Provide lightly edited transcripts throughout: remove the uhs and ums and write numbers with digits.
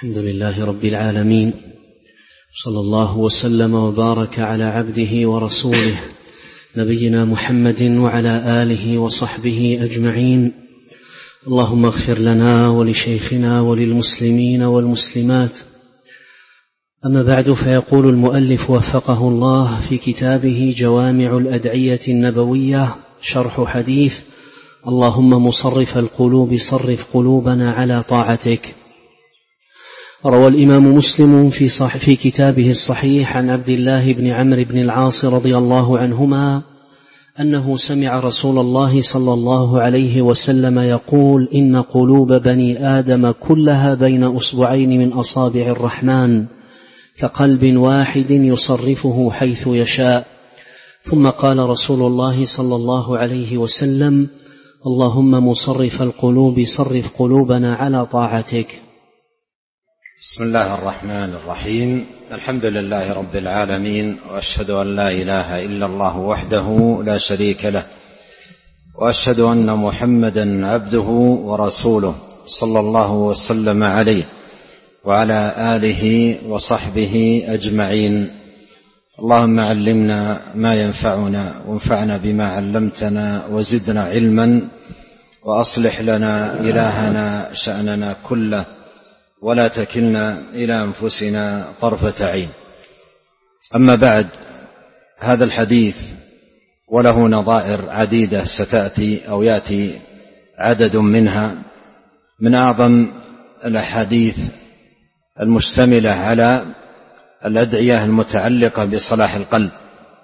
الحمد لله رب العالمين، صلى الله وسلم وبارك على عبده ورسوله نبينا محمد وعلى آله وصحبه أجمعين. اللهم اغفر لنا ولشيخنا وللمسلمين والمسلمات. أما بعد، فيقول المؤلف وفقه الله في كتابه جوامع الأدعية النبوية شرح حديث اللهم مصرف القلوب صرف قلوبنا على طاعتك. روى الإمام مسلم في كتابه الصحيح عن عبد الله بن عمرو بن العاص رضي الله عنهما أنه سمع رسول الله صلى الله عليه وسلم يقول: إن قلوب بني آدم كلها بين أصبعين من أصابع الرحمن كقلب واحد يصرفه حيث يشاء. ثم قال رسول الله صلى الله عليه وسلم: اللهم مصرف القلوب صرف قلوبنا على طاعتك. بسم الله الرحمن الرحيم. الحمد لله رب العالمين، وأشهد أن لا إله إلا الله وحده لا شريك له، وأشهد أن محمدا عبده ورسوله صلى الله وسلم عليه وعلى آله وصحبه أجمعين. اللهم علمنا ما ينفعنا وانفعنا بما علمتنا وزدنا علما، وأصلح لنا إلهنا شأننا كله، ولا تكلنا إلى أنفسنا طرفة عين. أما بعد، هذا الحديث وله نظائر عديدة ستأتي أو يأتي عدد منها من أعظم الأحاديث المشتملة على الأدعية المتعلقة بصلاح القلب.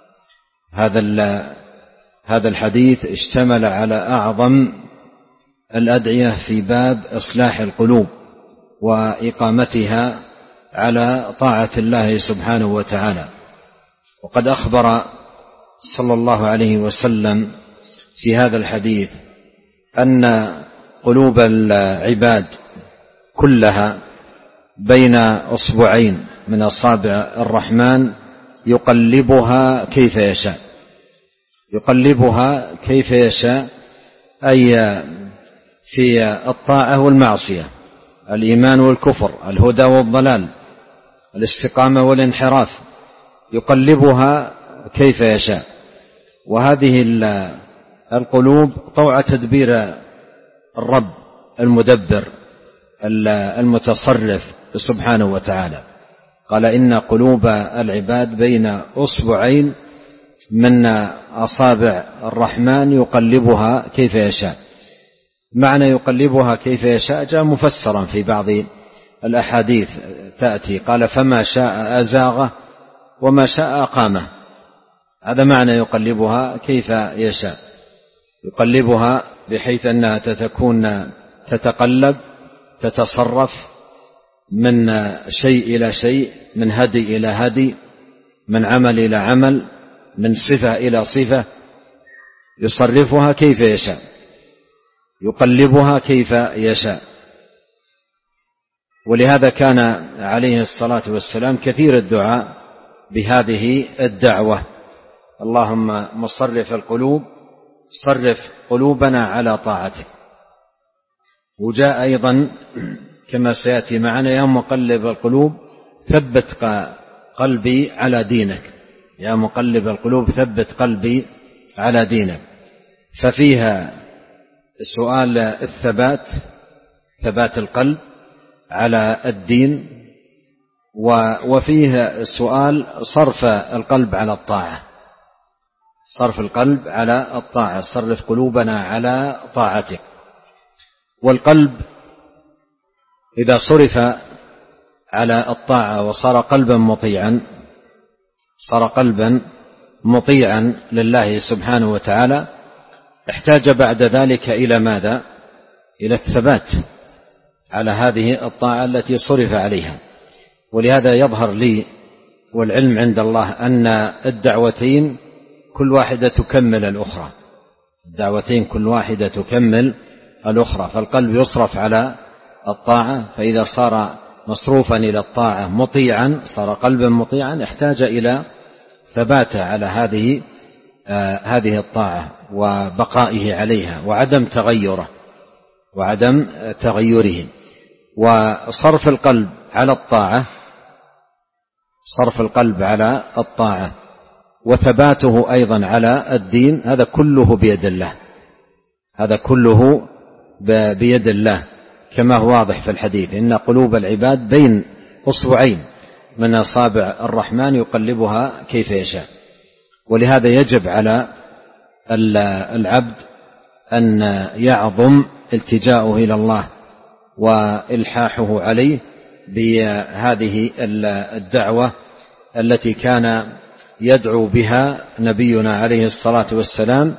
هذا الحديث اشتمل على أعظم الأدعية في باب إصلاح القلوب وإقامتها على طاعة الله سبحانه وتعالى. وقد أخبر صلى الله عليه وسلم في هذا الحديث أن قلوب العباد كلها بين أصبعين من أصابع الرحمن يقلبها كيف يشاء. يقلبها كيف يشاء، أي في الطاعة والمعصية، الإيمان والكفر، الهدى والضلال، الاستقامة والانحراف، يقلبها كيف يشاء. وهذه القلوب طوع تدبير الرب المدبر المتصرف سبحانه وتعالى. قال: إن قلوب العباد بين أصبعين من أصابع الرحمن يقلبها كيف يشاء. معنى يقلبها كيف يشاء جاء مفسرا في بعض الأحاديث تأتي، قال: فما شاء أزاغه وما شاء أقامه. هذا معنى يقلبها كيف يشاء. يقلبها بحيث أنها تكون تتقلب، تتصرف من شيء إلى شيء، من هدي إلى هدي، من عمل إلى عمل، من صفة إلى صفة، يصرفها كيف يشاء، يقلبها كيف يشاء. ولهذا كان عليه الصلاة والسلام كثير الدعاء بهذه الدعوة: اللهم مصرف القلوب صرف قلوبنا على طاعتك. وجاء أيضا كما سيأتي معنا: يا مقلب القلوب ثبت قلبي على دينك. يا مقلب القلوب ثبت قلبي على دينك. ففيها سؤال الثبات، ثبات القلب على الدين، وفيه سؤال صرف القلب على الطاعة، صرف القلب على الطاعة، صرف قلوبنا على طاعتك. والقلب إذا صرف على الطاعة وصار قلبا مطيعا، صار قلبا مطيعا لله سبحانه وتعالى، احتاج بعد ذلك إلى ماذا؟ إلى الثبات على هذه الطاعة التي صرف عليها. ولهذا يظهر لي والعلم عند الله أن الدعوتين كل واحدة تكمل الأخرى، الدعوتين كل واحدة تكمل الأخرى. فالقلب يصرف على الطاعة، فإذا صار مصروفا إلى الطاعة مطيعا، صار قلبا مطيعا، احتاج إلى ثباته على هذه الطاعة وبقائه عليها وعدم تغيره. وصرف القلب على الطاعة، صرف القلب على الطاعة وثباته أيضا على الدين، هذا كله بيد الله، هذا كله بيد الله، كما هو واضح في الحديث: إن قلوب العباد بين أصبعين من أصابع الرحمن يقلبها كيف يشاء. ولهذا يجب على العبد أن يعظم التجاؤه إلى الله وإلحاحه عليه بهذه الدعوة التي كان يدعو بها نبينا عليه الصلاة والسلام،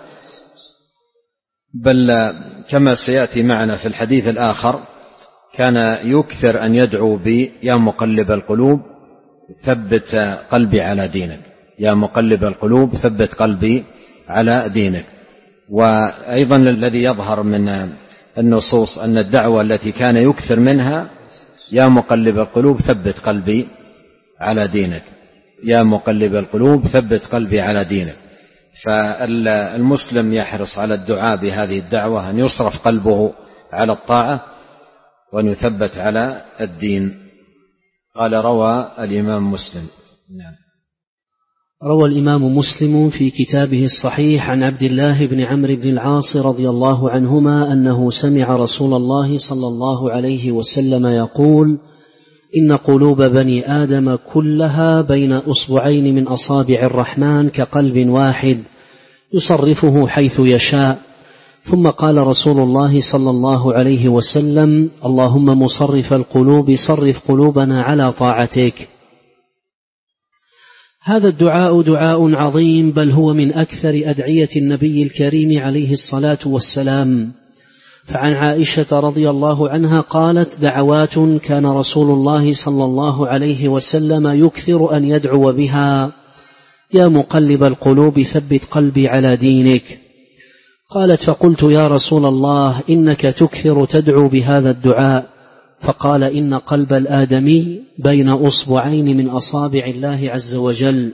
بل كما سيأتي معنا في الحديث الآخر كان يكثر أن يدعو يا مقلب القلوب ثبت قلبي على دينك، يا مقلب القلوب ثبت قلبي على دينك. وأيضا الذي يظهر من النصوص أن الدعوة التي كان يكثر منها: يا مقلب القلوب ثبت قلبي على دينك، يا مقلب القلوب ثبت قلبي على دينك. فالمسلم يحرص على الدعاء بهذه الدعوة، أن يصرف قلبه على الطاعة وأن يثبت على الدين. قال: روى الإمام مسلم. نعم. روى الإمام مسلم في كتابه الصحيح عن عبد الله بن عمرو بن العاص رضي الله عنهما أنه سمع رسول الله صلى الله عليه وسلم يقول: إن قلوب بني آدم كلها بين أصبعين من أصابع الرحمن كقلب واحد يصرفه حيث يشاء. ثم قال رسول الله صلى الله عليه وسلم: اللهم مصرف القلوب صرف قلوبنا على طاعتك. هذا الدعاء دعاء عظيم، بل هو من أكثر أدعية النبي الكريم عليه الصلاة والسلام. فعن عائشة رضي الله عنها قالت: دعوات كان رسول الله صلى الله عليه وسلم يكثر أن يدعو بها: يا مقلب القلوب ثبت قلبي على دينك. قالت: فقلت: يا رسول الله، إنك تكثر تدعو بهذا الدعاء. فقال: إن قلب الآدمي بين أصبعين من أصابع الله عز وجل،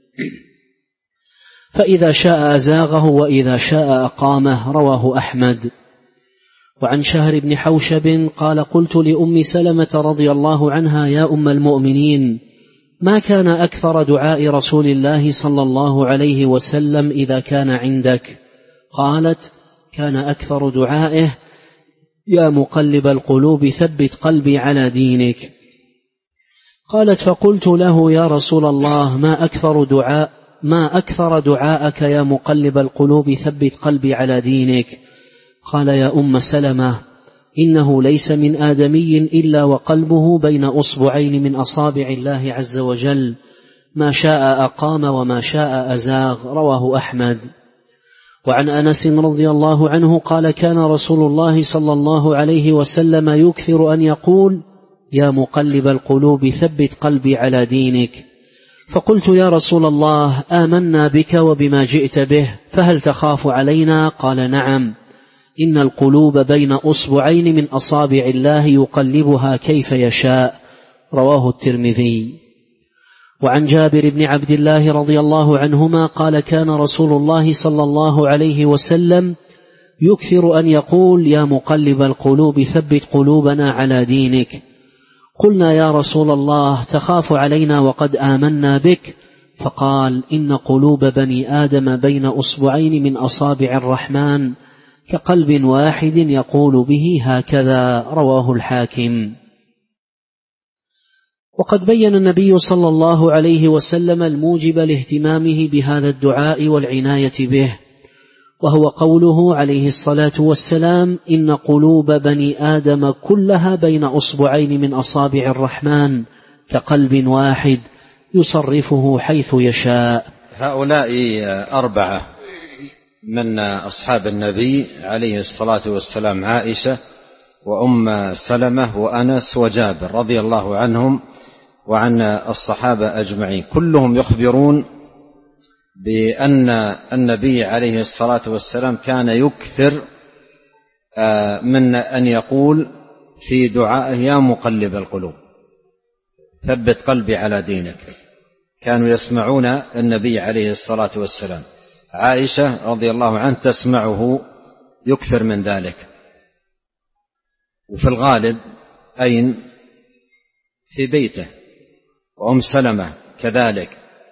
فإذا شاء أزاغه وإذا شاء أقامه. رواه أحمد. وعن شهر بن حوشب قال: قلت لأم سلمة رضي الله عنها: يا أم المؤمنين، ما كان أكثر دعاء رسول الله صلى الله عليه وسلم إذا كان عندك؟ قالت: كان أكثر دعائه: يا مقلب القلوب ثبت قلبي على دينك. قالت: فقلت له: يا رسول الله، ما أكثر دعاءك يا مقلب القلوب ثبت قلبي على دينك؟ قال: يا أم سلمة، إنه ليس من آدمي إلا وقلبه بين أصبعين من أصابع الله عز وجل، ما شاء أقام وما شاء أزاغ. رواه أحمد. وعن أنس رضي الله عنه قال: كان رسول الله صلى الله عليه وسلم يكثر أن يقول: يا مقلب القلوب ثبت قلبي على دينك. فقلت: يا رسول الله، آمنا بك وبما جئت به، فهل تخاف علينا؟ قال: نعم، إن القلوب بين أصبعين من أصابع الله يقلبها كيف يشاء. رواه الترمذي. وعن جابر بن عبد الله رضي الله عنهما قال: كان رسول الله صلى الله عليه وسلم يكثر أن يقول: يا مقلب القلوب ثبت قلوبنا على دينك. قلنا: يا رسول الله، تخاف علينا وقد آمنا بك؟ فقال: إن قلوب بني آدم بين أصبعين من أصابع الرحمن كقلب واحد يقول به هكذا. رواه الحاكم. وقد بين النبي صلى الله عليه وسلم الموجب لاهتمامه بهذا الدعاء والعناية به، وهو قوله عليه الصلاة والسلام: إن قلوب بني آدم كلها بين أصبعين من أصابع الرحمن كقلب واحد يصرفه حيث يشاء. هؤلاء 4 من أصحاب النبي عليه الصلاة والسلام: عائشة وأم سلمة وأنس وجابر رضي الله عنهم وعن الصحابة أجمعين، كلهم يخبرون بأن النبي عليه الصلاة والسلام كان يكثر من أن يقول في دعائه: يا مقلب القلوب ثبت قلبي على دينك. كانوا يسمعون النبي عليه الصلاة والسلام. عائشة رضي الله عنها تسمعه يكثر من ذلك. وفي الغالب أين في بيته، وأم سلمة كذلك،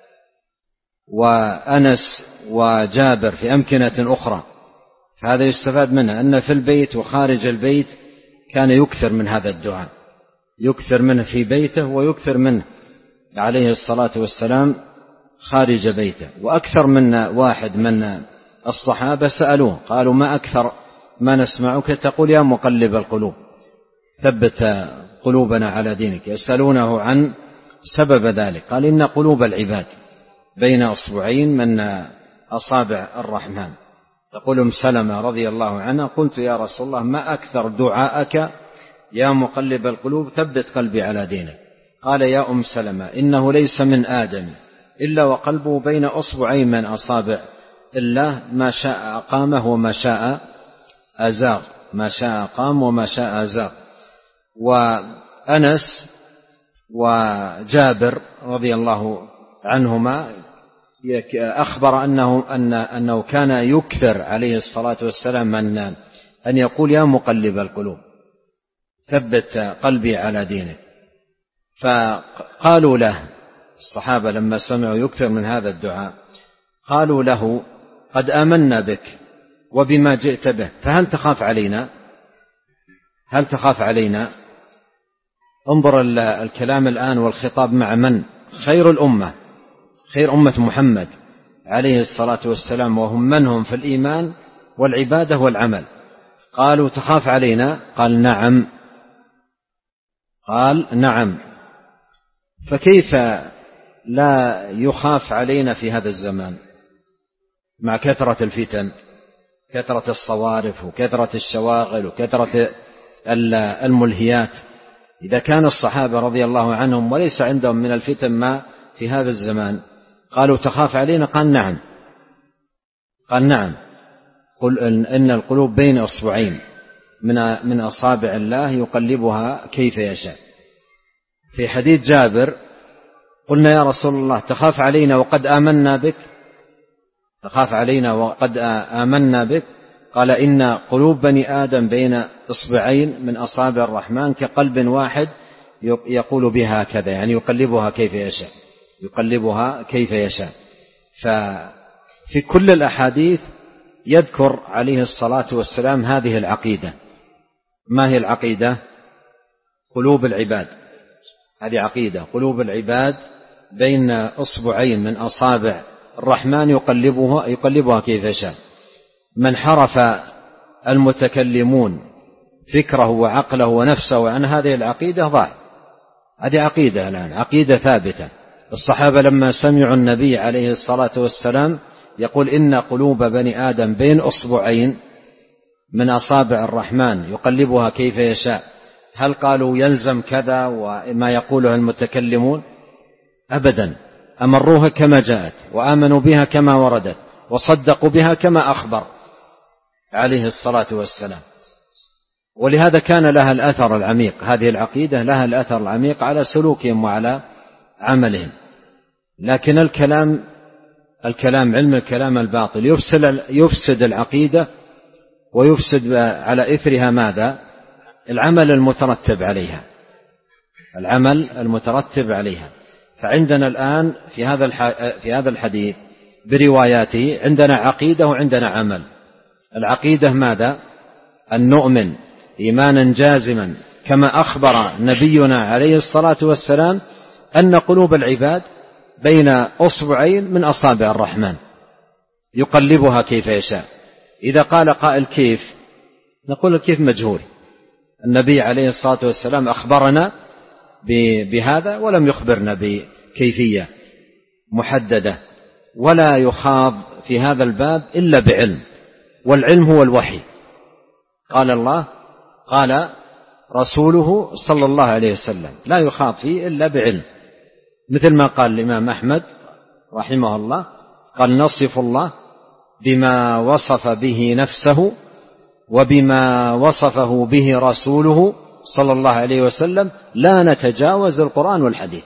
وأنس وجابر في أمكنة أخرى. فهذا يستفاد منه أن في البيت وخارج البيت كان يكثر من هذا الدعاء، يكثر منه في بيته ويكثر منه عليه الصلاة والسلام خارج بيته. وأكثر من واحد من الصحابة سألوه قالوا: ما أكثر ما نسمعك تقول يا مقلب القلوب ثبت قلوبنا على دينك. يسألونه عن سبب ذلك، قال: إن قلوب العباد بين أصبعين من أصابع الرحمن. تقول أم سلمة رضي الله عنها: قلت يا رسول الله ما أكثر دعاءك يا مقلب القلوب ثبت قلبي على دينك. قال: يا أم سلمة إنه ليس من آدم إلا وقلبه بين أصبعين من أصابع الله، ما شاء أقامه وما شاء أزاغ، ما شاء أقام وما شاء أزاغ. وأنس وجابر رضي الله عنهما أخبر أنه كان يكثر عليه الصلاة والسلام أن يقول: يا مقلب القلوب ثبت قلبي على دينك. فقالوا له الصحابة لما سمعوا يكثر من هذا الدعاء، قالوا له: قد آمنا بك وبما جئت به، فهل تخاف علينا؟ هل تخاف علينا؟ انظر الكلام الآن والخطاب مع من؟ خير الأمة، خير أمة محمد عليه الصلاة والسلام، وهم من هم في الإيمان والعبادة والعمل. قالوا: تخاف علينا؟ قال: نعم. قال: نعم. فكيف لا يخاف علينا في هذا الزمان مع كثرة الفتن، كثرة الصوارف وكثرة الشواغل وكثرة الملهيات؟ إذا كان الصحابة رضي الله عنهم وليس عندهم من الفتن ما في هذا الزمان، قالوا: تخاف علينا؟ قال: نعم. قال: نعم. قل إن القلوب بين أصبعين من أصابع الله يقلبها كيف يشاء. في حديث جابر: قلنا يا رسول الله تخاف علينا وقد آمنا بك؟ تخاف علينا وقد آمنا بك؟ قال: إن قلوب بني آدم بين إصبعين من أصابع الرحمن كقلب واحد يقول بها كذا، يعني يقلبها كيف يشاء، يقلبها كيف يشاء. ففي كل الأحاديث يذكر عليه الصلاة والسلام هذه العقيدة. ما هي العقيدة؟ قلوب العباد، هذه عقيدة، قلوب العباد بين أصبعين من أصابع الرحمن يقلبها كيف يشاء. من حرف المتكلمون فكره وعقله ونفسه عن هذه العقيدة ضاع. هذه عقيدة الآن، عقيدة ثابتة. الصحابة لما سمعوا النبي عليه الصلاة والسلام يقول: إن قلوب بني آدم بين أصبعين من أصابع الرحمن يقلبها كيف يشاء، هل قالوا يلزم كذا وما يقوله المتكلمون؟ أبدا، أمروها كما جاءت وآمنوا بها كما وردت وصدقوا بها كما أخبر عليه الصلاة والسلام. ولهذا كان لها الأثر العميق، هذه العقيدة لها الأثر العميق على سلوكهم وعلى عملهم. لكن الكلام علم الكلام الباطل يفسد العقيدة، ويفسد على إثرها ماذا؟ العمل المترتب عليها، العمل المترتب عليها. فعندنا الآن في هذا الحديث برواياته عندنا عقيدة وعندنا عمل. العقيدة ماذا؟ أن نؤمن إيمانا جازما كما أخبر نبينا عليه الصلاة والسلام أن قلوب العباد بين أصبعين من أصابع الرحمن يقلبها كيف يشاء. إذا قال قائل كيف؟ نقول الكيف مجهول. النبي عليه الصلاة والسلام أخبرنا بهذا ولم يخبرنا بكيفية محددة، ولا يخاض في هذا الباب إلا بعلم، والعلم هو الوحي. قال الله، قال رسوله صلى الله عليه وسلم، لا يخاض فيه إلا بعلم. مثل ما قال الإمام أحمد رحمه الله، قال: نصف الله بما وصف به نفسه وبما وصفه به رسوله صلى الله عليه وسلم، لا نتجاوز القرآن والحديث،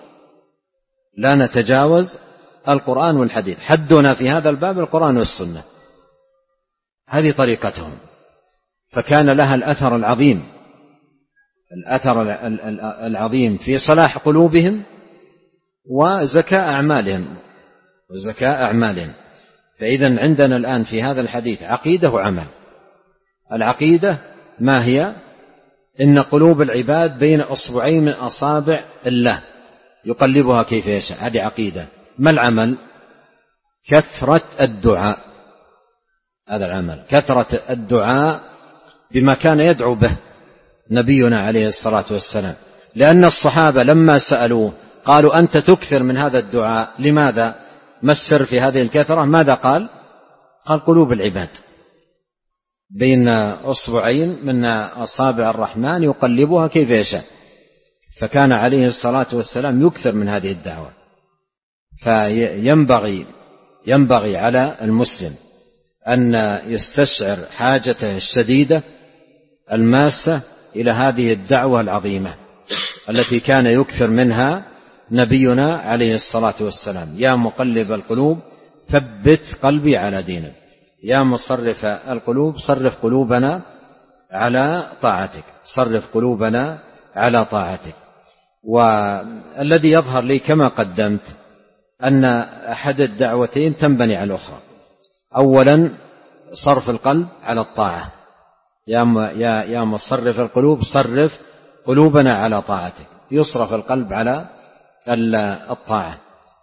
لا نتجاوز القرآن والحديث. حدنا في هذا الباب القرآن والسنة، هذه طريقتهم. فكان لها الأثر العظيم الأثر العظيم في صلاح قلوبهم وزكاء أعمالهم. فإذا عندنا الآن في هذا الحديث عقيدة وعمل. العقيدة ما هي؟ إن قلوب العباد بين أصبعين من أصابع الله يقلبها كيف يشاء، هذه عقيدة. ما العمل؟ كثرة الدعاء. هذا العمل كثرة الدعاء بما كان يدعو به نبينا عليه الصلاة والسلام، لأن الصحابة لما سألوه قالوا أنت تكثر من هذا الدعاء، لماذا؟ ما السر في هذه الكثرة؟ ماذا قال؟ قال قلوب العباد بين أصبعين من أصابع الرحمن يقلبها كيف يشاء. فكان عليه الصلاة والسلام يكثر من هذه الدعوة. فينبغي على المسلم أن يستشعر حاجته الشديدة الماسة إلى هذه الدعوة العظيمة التي كان يكثر منها نبينا عليه الصلاة والسلام. يا مقلب القلوب ثبت قلبي على دينك، يا مصرف القلوب صرف قلوبنا على طاعتك، صرف قلوبنا على طاعتك. والذي يظهر لي كما قدمت أن أحد الدعوتين تنبني على الأخرى. أولا صرف القلب على الطاعة، يا مصرف القلوب صرف قلوبنا على طاعتك، يصرف القلب على الطاعة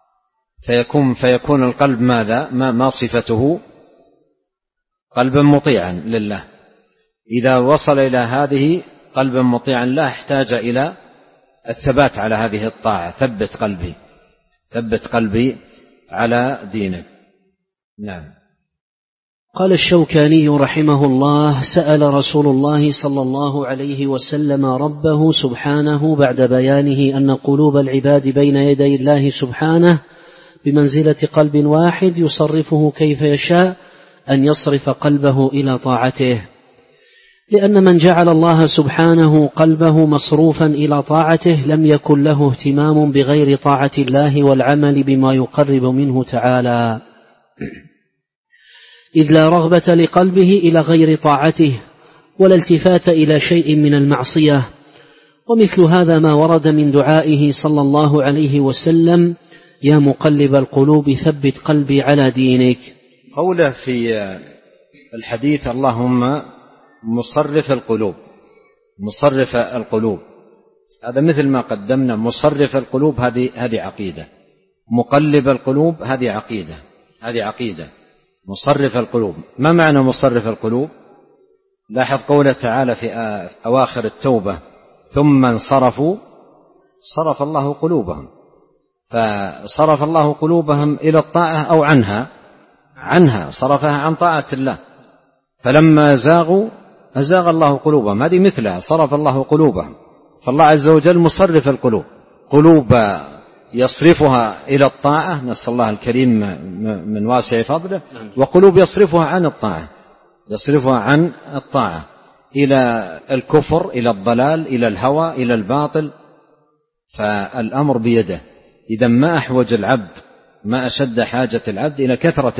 فيكون القلب ماذا؟ ما صفته؟ قلبا مطيعا لله. إذا وصل إلى هذه قلبا مطيعا لله احتاج إلى الثبات على هذه الطاعة. ثبت قلبي على دينك. نعم. قال الشوكاني رحمه الله: سأل رسول الله صلى الله عليه وسلم ربه سبحانه بعد بيانه أن قلوب العباد بين يدي الله سبحانه بمنزلة قلب واحد يصرفه كيف يشاء، أن يصرف قلبه إلى طاعته، لأن من جعل الله سبحانه قلبه مصروفا إلى طاعته لم يكن له اهتمام بغير طاعة الله والعمل بما يقرب منه تعالى، إذ لا رغبة لقلبه إلى غير طاعته ولا التفات إلى شيء من المعصية. ومثل هذا ما ورد من دعائه صلى الله عليه وسلم: يا مقلب القلوب ثبت قلبي على دينك. قوله في الحديث: اللهم مصرف القلوب، هذا مثل ما قدمنا. مصرف القلوب هذه عقيدة، مقلب القلوب هذه عقيدة. مصرف القلوب، ما معنى مصرف القلوب؟ لاحظ قوله تعالى في أواخر التوبة: ثم انصرفوا صرف الله قلوبهم. فصرف الله قلوبهم إلى الطاعة أو عنها، صرفها عن طاعة الله. فلما زاغوا أزاغ الله قلوبهم، هذه مثلها، صرف الله قلوبهم. فالله عز وجل مصرف القلوب، قلوب يصرفها إلى الطاعة، نسأل الله الكريم من واسع فضله، وقلوب يصرفها عن الطاعة إلى الكفر، إلى الضلال، إلى الهوى، إلى الباطل. فالأمر بيده. إذا ما أحوج العبد، ما أشد حاجة العبد إلى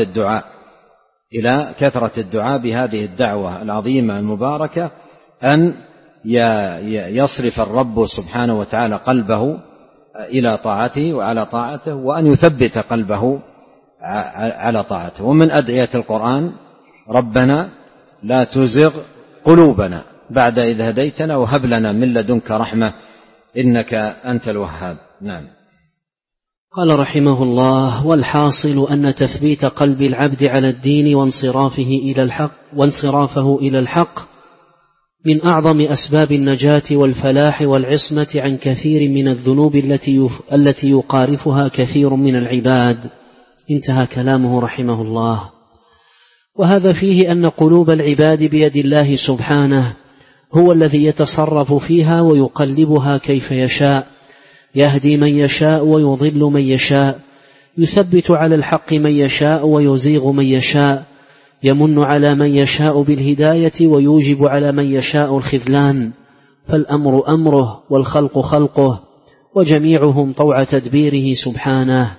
كثرة الدعاء بهذه الدعوة العظيمة المباركة، أن يصرف الرب سبحانه وتعالى قلبه إلى طاعته وعلى طاعته، وأن يثبت قلبه على طاعته. ومن أدعية القرآن: ربنا لا تزغ قلوبنا بعد إذ هديتنا وهب لنا من لدنك رحمة إنك أنت الوهاب. نعم. قال رحمه الله: والحاصل أن تثبيت قلب العبد على الدين وانصرافه إلى الحق من أعظم أسباب النجاة والفلاح والعصمة عن كثير من الذنوب التي يقارفها كثير من العباد. انتهى كلامه رحمه الله. وهذا فيه أن قلوب العباد بيد الله سبحانه، هو الذي يتصرف فيها ويقلبها كيف يشاء، يهدي من يشاء ويضل من يشاء، يثبت على الحق من يشاء ويزيغ من يشاء، يمن على من يشاء بالهداية ويوجب على من يشاء الخذلان. فالأمر أمره والخلق خلقه، وجميعهم طوع تدبيره سبحانه.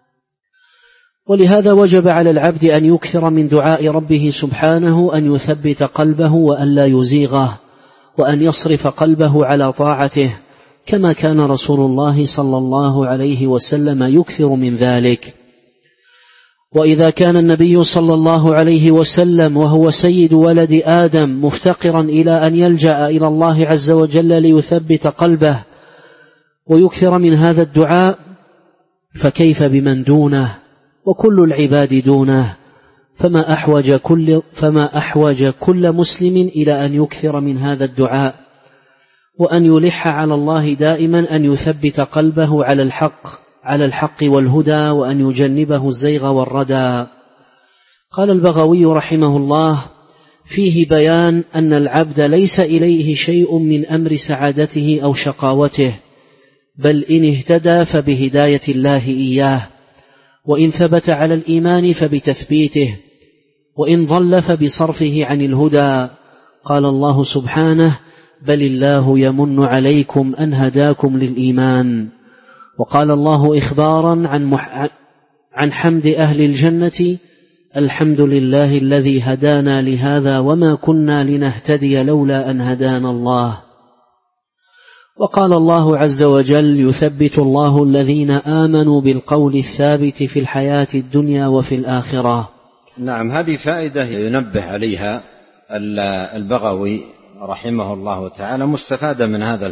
ولهذا وجب على العبد أن يكثر من دعاء ربه سبحانه أن يثبت قلبه وأن لا يزيغه، وأن يصرف قلبه على طاعته، كما كان رسول الله صلى الله عليه وسلم يكثر من ذلك. وإذا كان النبي صلى الله عليه وسلم وهو سيد ولد آدم مفتقرا إلى أن يلجأ إلى الله عز وجل ليثبت قلبه ويكثر من هذا الدعاء، فكيف بمن دونه وكل العباد دونه؟ فما أحوج كل مسلم إلى أن يكثر من هذا الدعاء، وأن يلح على الله دائما أن يثبت قلبه على الحق والهدى، وأن يجنبه الزيغ والردى. قال البغوي رحمه الله: فيه بيان أن العبد ليس إليه شيء من أمر سعادته أو شقاوته، بل إن اهتدى فبهداية الله إياه، وإن ثبت على الإيمان فبتثبيته، وإن ضل فبصرفه عن الهدى. قال الله سبحانه: بل الله يمن عليكم أن هداكم للإيمان. وقال الله إخبارا عن حمد أهل الجنة: الحمد لله الذي هدانا لهذا وما كنا لنهتدي لولا أن هدانا الله. وقال الله عز وجل: يثبت الله الذين آمنوا بالقول الثابت في الحياة الدنيا وفي الآخرة. نعم، هذه فائدة ينبه عليها البغوي رحمه الله تعالى، مستفادة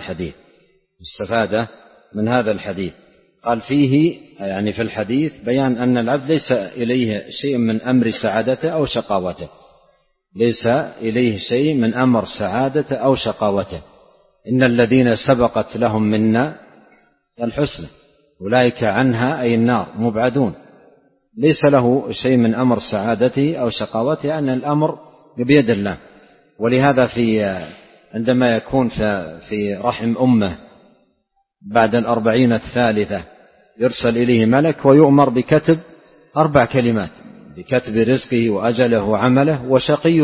من هذا الحديث. قال فيه يعني في الحديث بيان أن العبد ليس إليه شيء من أمر سعادته أو شقاوته، ليس إليه شيء من أمر سعادته أو شقاوته. إن الذين سبقت لهم منا الحسنى أولئك عنها أي النار مبعدون. ليس له شيء من أمر سعادته أو شقاوته، يعني الأمر بيد الله. ولهذا عندما يكون في رحم أمه بعد 40 الثالثة يرسل إليه ملك ويؤمر بكتب 4 كلمات: بكتب رزقه وأجله وعمله، وشقي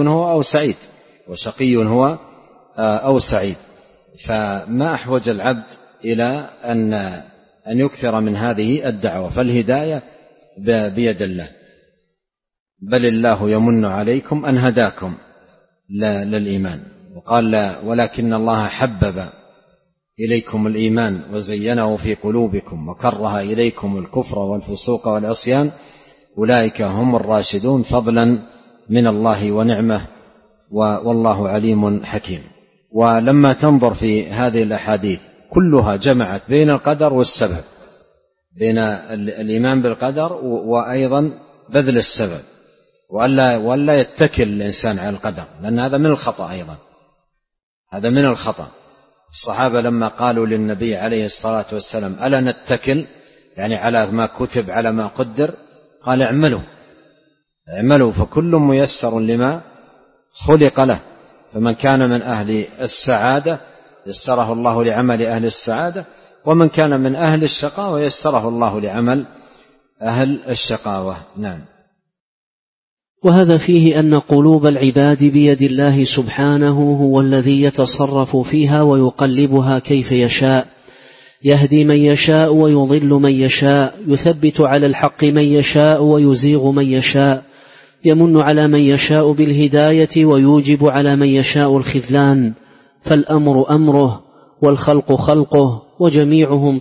هو أو سعيد. فما أحوج العبد إلى أن يكثر من هذه الدعوة، فالهداية بيد الله. بل الله يمن عليكم أن هداكم للإيمان. وقال: ولكن الله حبب إليكم الإيمان وزينه في قلوبكم وكره إليكم الكفر والفسوق والعصيان أولئك هم الراشدون فضلا من الله ونعمه والله عليم حكيم. ولما تنظر في هذه الأحاديث كلها جمعت بين القدر والسبب، بين الإيمان بالقدر وأيضا بذل السبب، وألا يتكل الإنسان على القدر، لأن هذا من الخطأ. أيضا هذا من الخطأ. الصحابة لما قالوا للنبي عليه الصلاة والسلام: ألا نتكل يعني على ما كتب على ما قدر؟ قال: اعملوا فكل ميسر لما خلق له. فمن كان من أهل السعادة يسره الله لعمل أهل السعادة، ومن كان من أهل الشقاوة يسره الله لعمل أهل الشقاوة. نعم. وهذا فيه أن قلوب العباد بيد الله سبحانه، هو الذي يتصرف فيها ويقلبها كيف يشاء، يهدي من يشاء ويضل من يشاء، يثبت على الحق من يشاء ويزيغ من يشاء، يمن على من يشاء بالهداية ويوجب على من يشاء الخذلان. فالأمر أمره والخلق خلقه، وجميعهم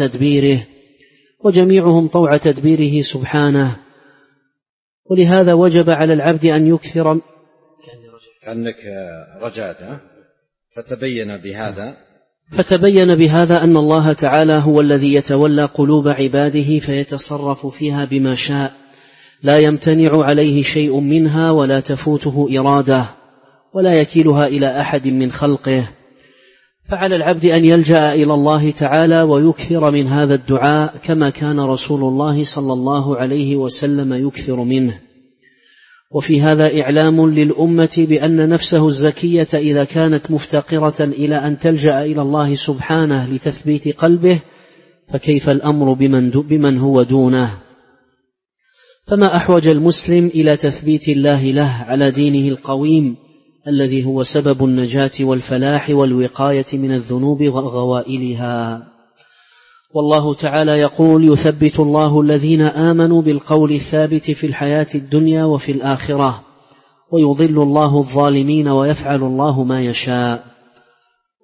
طوع تدبيره سبحانه. ولهذا وجب على العبد أن يكثر. كأنك رجعت. فتبين بهذا أن الله تعالى هو الذي يتولى قلوب عباده فيتصرف فيها بما شاء، لا يمتنع عليه شيء منها ولا تفوته إرادة، ولا يكيلها إلى أحد من خلقه. فعلى العبد أن يلجأ إلى الله تعالى ويكثر من هذا الدعاء، كما كان رسول الله صلى الله عليه وسلم يكثر منه. وفي هذا إعلام للأمة بأن نفسه الزكية إذا كانت مفتقرة إلى أن تلجأ إلى الله سبحانه لتثبيت قلبه، فكيف الأمر بمن هو دونه؟ فما أحوج المسلم إلى تثبيت الله له على دينه القويم الذي هو سبب النجاة والفلاح والوقاية من الذنوب وغوائلها. والله تعالى يقول: يثبت الله الذين آمنوا بالقول الثابت في الحياة الدنيا وفي الآخرة، ويضل الله الظالمين ويفعل الله ما يشاء.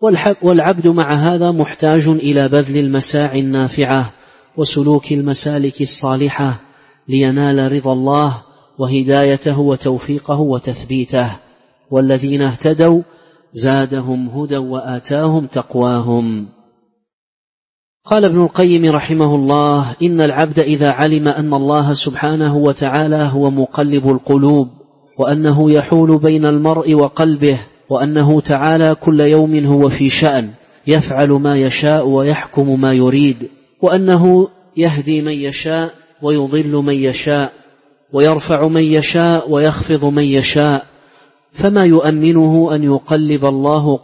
والعبد مع هذا محتاج إلى بذل المساعي النافعة وسلوك المسالك الصالحة لينال رضا الله وهدايته وتوفيقه وتثبيته. والذين اهتدوا زادهم هدى وآتاهم تقواهم. قال ابن القيم رحمه الله: إن العبد إذا علم أن الله سبحانه وتعالى هو مقلب القلوب، وأنه يحول بين المرء وقلبه، وأنه تعالى كل يوم هو في شأن يفعل ما يشاء ويحكم ما يريد، وأنه يهدي من يشاء ويضل من يشاء ويرفع من يشاء ويخفض من يشاء، فما يؤمنه أن يقلب الله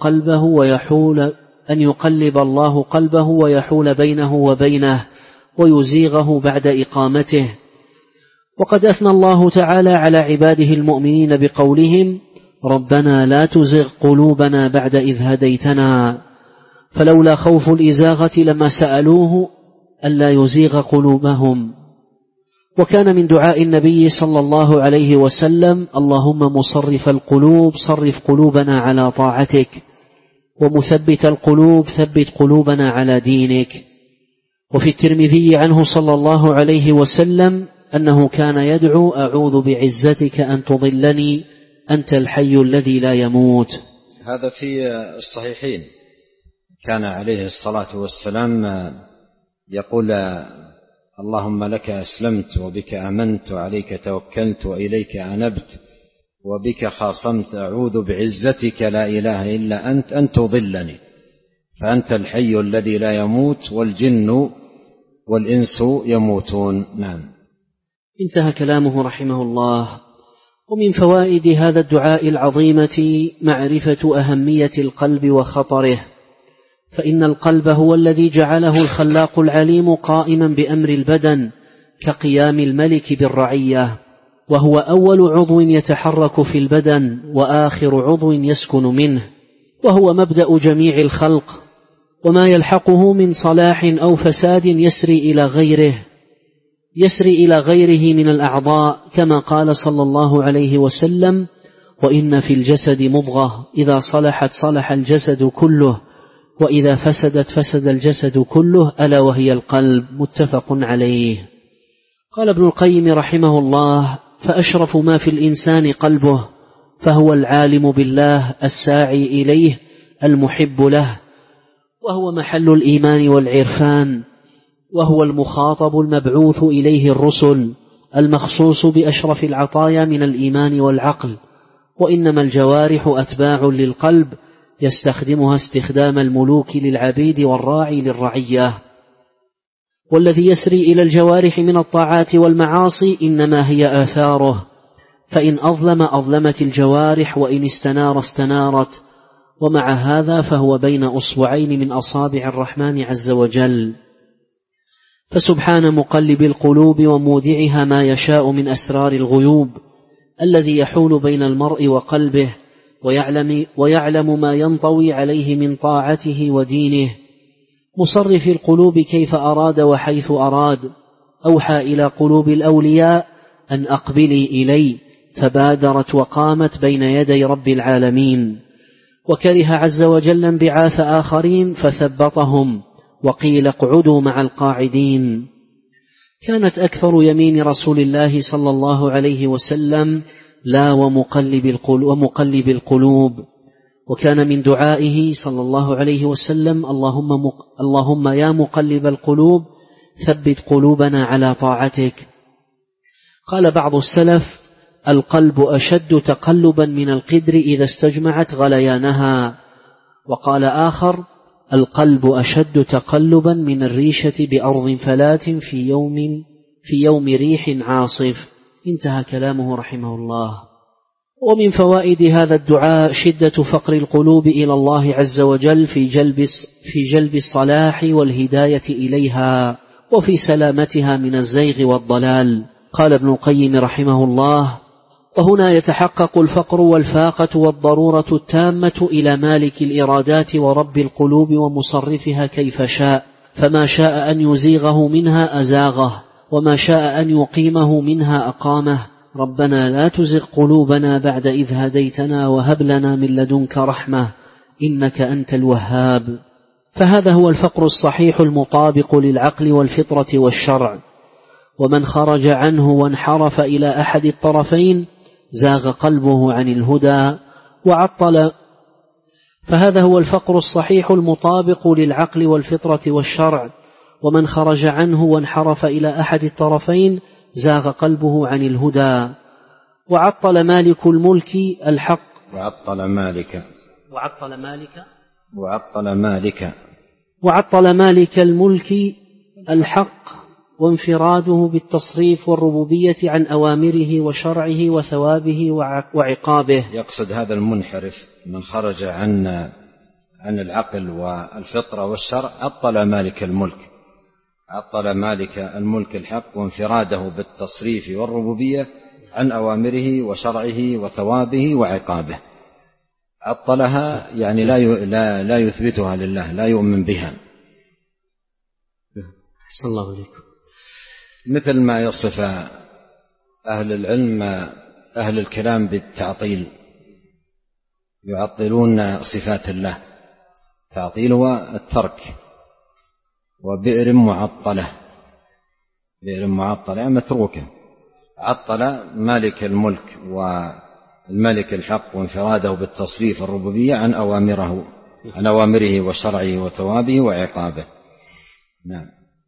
قلبه ويحول بينه وبينه ويزيغه بعد إقامته. وقد أثنى الله تعالى على عباده المؤمنين بقولهم: ربنا لا تزغ قلوبنا بعد إذ هديتنا، فلولا خوف الإزاغة لما سألوه ألا يزيغ قلوبهم. وكان من دعاء النبي صلى الله عليه وسلم: اللهم مصرف القلوب صرف قلوبنا على طاعتك، ومثبت القلوب ثبت قلوبنا على دينك. وفي الترمذي عنه صلى الله عليه وسلم أنه كان يدعو: أعوذ بعزتك أن تضلني أنت الحي الذي لا يموت. هذا في الصحيحين، كان عليه الصلاة والسلام يقول: اللهم لك أسلمت وبك آمنت وعليك توكلت وإليك أنبت وبك خاصمت، أعوذ بعزتك لا إله إلا أنت أن تضلني فأنت الحي الذي لا يموت والجن والإنس يموتون. نعم. انتهى كلامه رحمه الله. ومن فوائد هذا الدعاء العظيمة معرفة أهمية القلب وخطره، فإن القلب هو الذي جعله الخلاق العليم قائما بأمر البدن كقيام الملك بالرعية، وهو أول عضو يتحرك في البدن وآخر عضو يسكن منه، وهو مبدأ جميع الخلق، وما يلحقه من صلاح أو فساد يسري إلى غيره من الأعضاء، كما قال صلى الله عليه وسلم: وإن في الجسد مضغة إذا صلحت صلح الجسد كله وإذا فسدت فسد الجسد كله ألا وهي القلب. متفق عليه. قال ابن القيم رحمه الله: فأشرف ما في الإنسان قلبه، فهو العالم بالله الساعي إليه المحب له، وهو محل الإيمان والعرفان، وهو المخاطب المبعوث إليه الرسل المخصوص بأشرف العطايا من الإيمان والعقل. وإنما الجوارح أتباع للقلب يستخدمها استخدام الملوك للعبيد والراعي للرعية. والذي يسري إلى الجوارح من الطاعات والمعاصي إنما هي آثاره، فإن أظلم أظلمت الجوارح، وإن استنار استنارت، ومع هذا فهو بين أصبعين من أصابع الرحمن عز وجل. فسبحان مقلب القلوب ومودعها ما يشاء من أسرار الغيوب، الذي يحول بين المرء وقلبه ويعلم ما ينطوي عليه من طاعته ودينه، مصرف القلوب كيف أراد وحيث أراد. أوحى إلى قلوب الأولياء أن أقبلي إلي، فبادرت وقامت بين يدي رب العالمين. وكره عز وجل انبعاث آخرين فثبطهم وقيل اقعدوا مع القاعدين. كانت أكثر يمين رسول الله صلى الله عليه وسلم: لا ومقلب القلوب. وكان من دعائه صلى الله عليه وسلم: اللهم يا مقلب القلوب ثبت قلوبنا على طاعتك. قال بعض السلف: القلب أشد تقلبا من القدر إذا استجمعت غليانها. وقال آخر: القلب أشد تقلبا من الريشة بأرض فلات في يوم ريح عاصف. انتهى كلامه رحمه الله. ومن فوائد هذا الدعاء شدة فقر القلوب إلى الله عز وجل في جلب الصلاح والهداية إليها، وفي سلامتها من الزيغ والضلال. قال ابن القيم رحمه الله: وهنا يتحقق الفقر والفاقة والضرورة التامة إلى مالك الإرادات ورب القلوب ومصرفها كيف شاء، فما شاء أن يزيغه منها أزاغه، وما شاء أن يقيمه منها أقامه. ربنا لا تزغ قلوبنا بعد إذ هديتنا وهب لنا من لدنك رحمة إنك أنت الوهاب. فهذا هو الفقر الصحيح المطابق للعقل والفطرة والشرع، ومن خرج عنه وانحرف إلى أحد الطرفين زاغ قلبه عن الهدى وعطل. فهذا هو الفقر الصحيح المطابق للعقل والفطرة والشرع، ومن خرج عنه وانحرف إلى أحد الطرفين زاغ قلبه عن الهدى وعطل مالك الملك الحق وعطل مالك الملك الحق وانفراده بالتصريف والربوبية عن أوامره وشرعه وثوابه وعقابه. يقصد هذا المنحرف من خرج عن العقل والفطرة والشرع عطل مالك الملك الحق وانفراده بالتصريف والربوبية عن أوامره وشرعه وثوابه وعقابه. عطلها يعني لا يثبتها لله، لا يؤمن بها. أحسن الله عليكم. مثل ما يصف أهل العلم أهل الكلام بالتعطيل، يعطلون صفات الله، تعطيل والترك. وبئر معطلة متروكة، عطل مالك الملك والملك الحق وانفراده بالتصريف الربوبية عن أوامره وشرعه وثوابه وعقابه. نعم.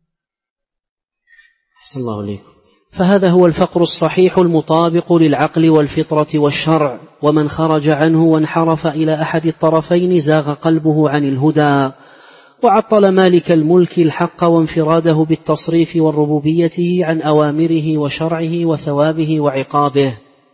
أحسن الله عليكم. فهذا هو الفقر الصحيح المطابق للعقل والفطرة والشرع، ومن خرج عنه وانحرف إلى أحد الطرفين زاغ قلبه عن الهدى وعطل مالك الملك الحق وانفراده بالتصريف والربوبية عن أوامره وشرعه وثوابه وعقابه.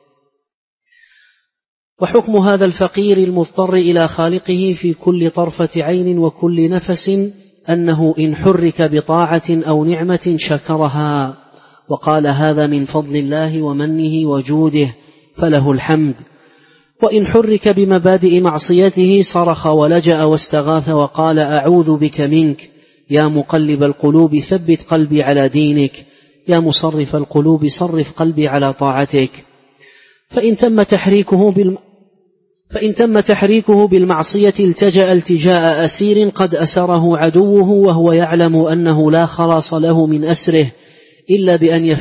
وحكم هذا الفقير المضطر إلى خالقه في كل طرفة عين وكل نفس أنه إن حرك بطاعة أو نعمة شكرها وقال هذا من فضل الله ومنه وجوده فله الحمد، وإن حرك بمبادئ معصيته صرخ ولجأ واستغاث وقال أعوذ بك منك يا مقلب القلوب ثبت قلبي على دينك، يا مصرف القلوب صرف قلبي على طاعتك. فإن تم تحريكه بالمعصية التجأ التجاء أسير قد أسره عدوه وهو يعلم أنه لا خلاص له من أسره إلا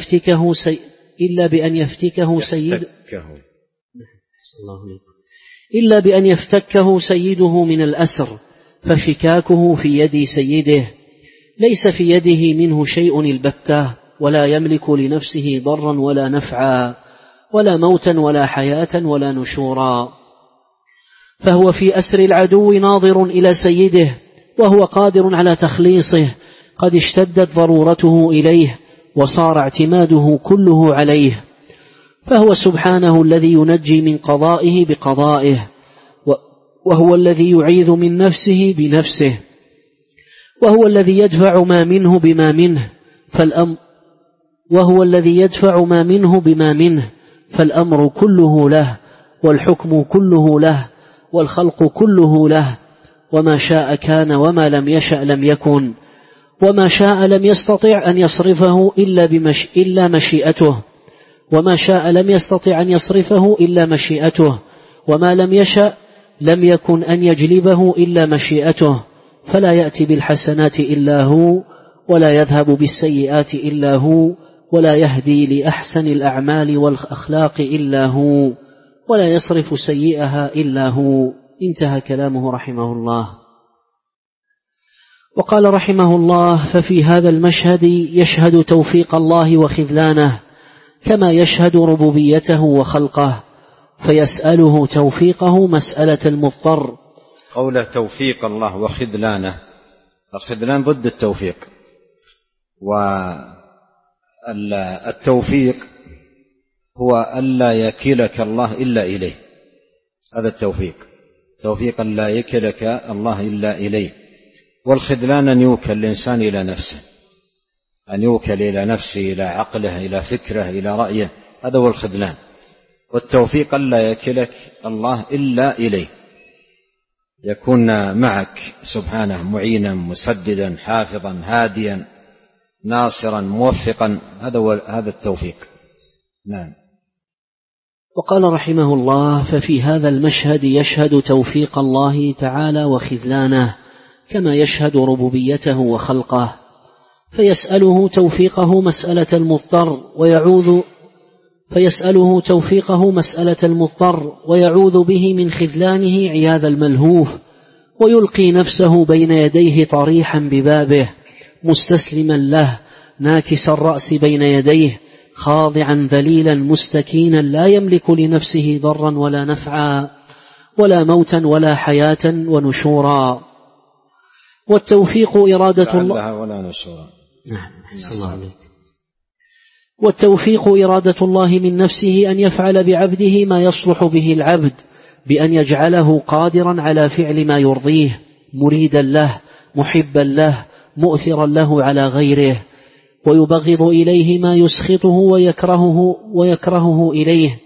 بأن يفتكه سيده من الأسر، ففكاكه في يد سيده، ليس في يده منه شيء البتة، ولا يملك لنفسه ضرا ولا نفعا ولا موتا ولا حياة ولا نشورا، فهو في أسر العدو ناظر إلى سيده وهو قادر على تخليصه، قد اشتدت ضرورته إليه وصار اعتماده كله عليه، فهو سبحانه الذي ينجي من قضائه بقضائه، وهو الذي يعيذ من نفسه بنفسه، وهو الذي يدفع ما منه بما منه فالأمر كله له والحكم كله له والخلق كله له، وما شاء كان وما لم يشأ لم يكن، وما شاء لم يستطع أن يصرفه إلا مشيئته، وما شاء لم يستطع أن يصرفه إلا مشيئته، وما لم يشأ لم يكن أن يجلبه إلا مشيئته، فلا يأتي بالحسنات إلا هو، ولا يذهب بالسيئات إلا هو، ولا يهدي لأحسن الأعمال والأخلاق إلا هو، ولا يصرف سيئها إلا هو. انتهى كلامه رحمه الله. وقال رحمه الله: ففي هذا المشهد يشهد توفيق الله وخذلانه كما يشهد ربوبيته وخلقه، فيسأله توفيقه مسألة المضطر. قوله توفيق الله وخذلانه، الخذلان ضد التوفيق، والتوفيق هو ألا يكلك الله إلا إليه، هذا التوفيق، توفيق ألا يكلك الله إلا إليه. والخذلان أن يوكل الإنسان إلى نفسه، أن يوكل إلى نفسه، إلى عقله، إلى فكره، إلى رأيه، هذا هو الخذلان. والتوفيق ألا يكلك الله إلا إليه، يكون معك سبحانه معينا مسددا حافظا هاديا ناصرا موفقا، هذا التوفيق. نعم. وقال رحمه الله: ففي هذا المشهد يشهد توفيق الله تعالى وخذلانه، كما يشهد ربوبيته وخلقه، فيسأله توفيقه مسألة المضطر ويعوذ به من خذلانه عياذ الملهوف، ويلقي نفسه بين يديه طريحا ببابه مستسلما له، ناكس الرأس بين يديه، خاضعا ذليلا مستكينا، لا يملك لنفسه ضرا ولا نفعا ولا موتا ولا حياة ونشورا. والتوفيق إرادة الله ولا نشورا. نعم، الله عليك. والتوفيق إرادة الله من نفسه أن يفعل بعبده ما يصلح به العبد، بأن يجعله قادرا على فعل ما يرضيه، مريدا له، محبا له، مؤثرا له على غيره، ويبغض إليه ما يسخطه ويكرهه إليه،